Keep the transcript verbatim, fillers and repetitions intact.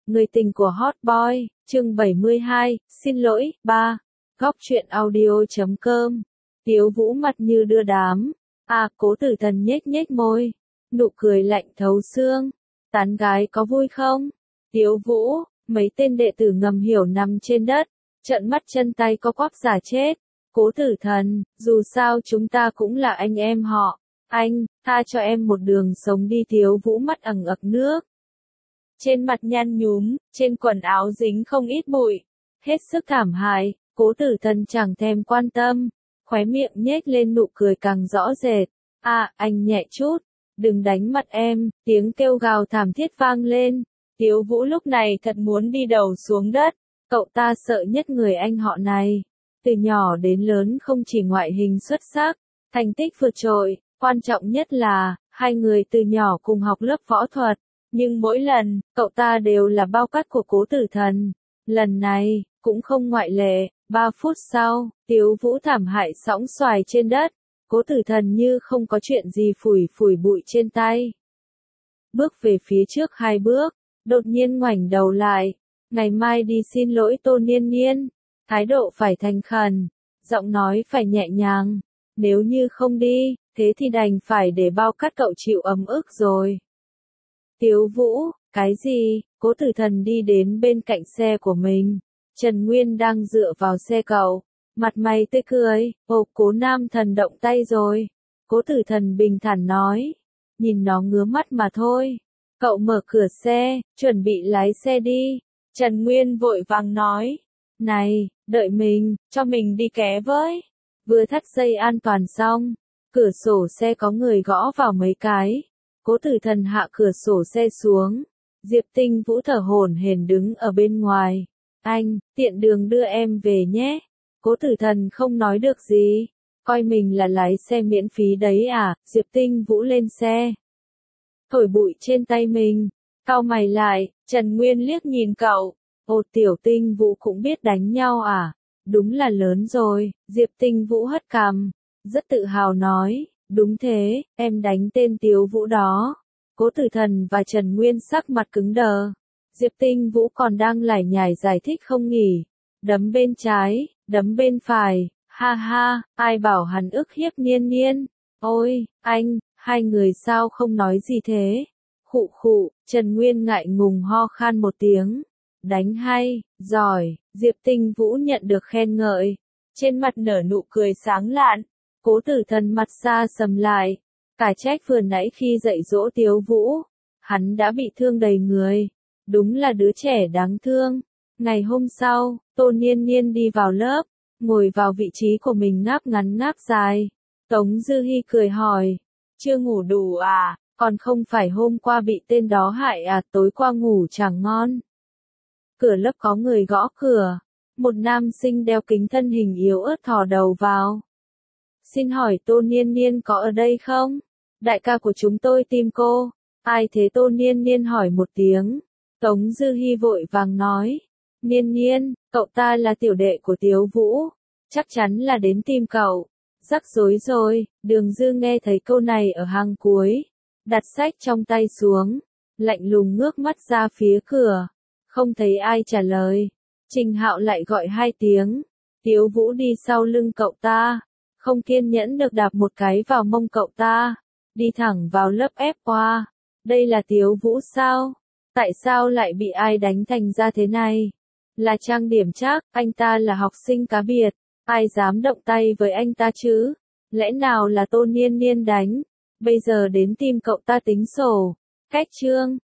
Người tình của Hot Boy, chương bảy mươi hai, xin lỗi, ba. Góc truyện audio chấm com. Tiếu Vũ mặt như đưa đám. À, Cố Tử Thần nhếch nhếch môi. Nụ cười lạnh thấu xương. Tán gái có vui không? Tiếu Vũ, mấy tên đệ tử ngầm hiểu nằm trên đất. Trợn mắt chân tay co quắp giả chết. Cố Tử Thần, dù sao chúng ta cũng là anh em họ. Anh, tha cho em một đường sống đi. Tiếu Vũ mắt ẩn ực nước. Trên mặt nhăn nhúm, trên quần áo dính không ít bụi. Hết sức thảm hại, Cố Tử Thần chẳng thèm quan tâm. Khóe miệng nhếch lên nụ cười càng rõ rệt. À, anh nhẹ chút. Đừng đánh mặt em, tiếng kêu gào thảm thiết vang lên. Tiếu Vũ lúc này thật muốn đi đầu xuống đất. Cậu ta sợ nhất người anh họ này. Từ nhỏ đến lớn không chỉ ngoại hình xuất sắc, thành tích vượt trội, quan trọng nhất là, hai người từ nhỏ cùng học lớp võ thuật. Nhưng mỗi lần, cậu ta đều là bao cát của Cố Tử Thần. Lần này, cũng không ngoại lệ. Ba phút sau, Tiếu Vũ thảm hại sõng xoài trên đất. Cố Tử Thần như không có chuyện gì phủi phủi bụi trên tay. Bước về phía trước hai bước, đột nhiên ngoảnh đầu lại. Ngày mai đi xin lỗi Tô Niên Niên. Thái độ phải thành khẩn, giọng nói phải nhẹ nhàng. Nếu như không đi, thế thì đành phải để bao cát cậu chịu ấm ức rồi. Tiếu Vũ, cái gì? Cố Tử Thần đi đến bên cạnh xe của mình. Trần Nguyên đang dựa vào xe cậu. Mặt mày tươi cười, ồ, Cố Nam Thần động tay rồi. Cố Tử Thần bình thản nói. Nhìn nó ngứa mắt mà thôi. Cậu mở cửa xe, chuẩn bị lái xe đi. Trần Nguyên vội vàng nói. Này, đợi mình, cho mình đi ké với. Vừa thắt dây an toàn xong, cửa sổ xe có người gõ vào mấy cái. Cố Tử Thần hạ cửa sổ xe xuống. Diệp Tinh Vũ thở hổn hển đứng ở bên ngoài. Anh, tiện đường đưa em về nhé. Cố Tử Thần không nói được gì. Coi mình là lái xe miễn phí đấy à? Diệp Tinh Vũ lên xe. Thổi bụi trên tay mình. Cau mày lại, Trần Nguyên liếc nhìn cậu. Ồ, Tiểu Tinh Vũ cũng biết đánh nhau à? Đúng là lớn rồi. Diệp Tinh Vũ hất cằm. Rất tự hào nói. Đúng thế, em đánh tên Tiếu Vũ đó. Cố Tử Thần và Trần Nguyên sắc mặt cứng đờ. Diệp Tinh Vũ còn đang lải nhải giải thích không nghỉ. Đấm bên trái, đấm bên phải, ha ha, ai bảo hắn ức hiếp Niên Niên. Ôi, anh, hai người sao không nói gì thế? Khụ khụ, Trần Nguyên ngại ngùng ho khan một tiếng. Đánh hay, giỏi, Diệp Tinh Vũ nhận được khen ngợi. Trên mặt nở nụ cười sáng lạn. Cố Tử Thần mặt xa sầm lại. Cả trách vừa nãy khi dạy dỗ Tiếu Vũ, hắn đã bị thương đầy người. Đúng là đứa trẻ đáng thương. Ngày hôm sau, Tô Niên Niên đi vào lớp, ngồi vào vị trí của mình ngáp ngắn ngáp dài. Tống Dư Hi cười hỏi, chưa ngủ đủ à, còn không phải hôm qua bị tên đó hại à, tối qua ngủ chẳng ngon. Cửa lớp có người gõ cửa, một nam sinh đeo kính thân hình yếu ớt thò đầu vào. Xin hỏi Tô Niên Niên có ở đây không? Đại ca của chúng tôi tìm cô. Ai thế? Tô Niên Niên hỏi một tiếng. Tống Dư Hi vội vàng nói. Niên Niên, cậu ta là tiểu đệ của Tiếu Vũ. Chắc chắn là đến tìm cậu. Rắc rối rồi. Đường Dư nghe thấy câu này ở hàng cuối. Đặt sách trong tay xuống. Lạnh lùng ngước mắt ra phía cửa. Không thấy ai trả lời. Trình Hạo lại gọi hai tiếng. Tiếu Vũ đi sau lưng cậu ta. Không kiên nhẫn được đạp một cái vào mông cậu ta. Đi thẳng vào lớp ép qua. Đây là Tiếu Vũ sao? Tại sao lại bị ai đánh thành ra thế này? Là trang điểm chắc, anh ta là học sinh cá biệt. Ai dám động tay với anh ta chứ? Lẽ nào là Tô Niên Niên đánh? Bây giờ đến tìm cậu ta tính sổ. Cách chương.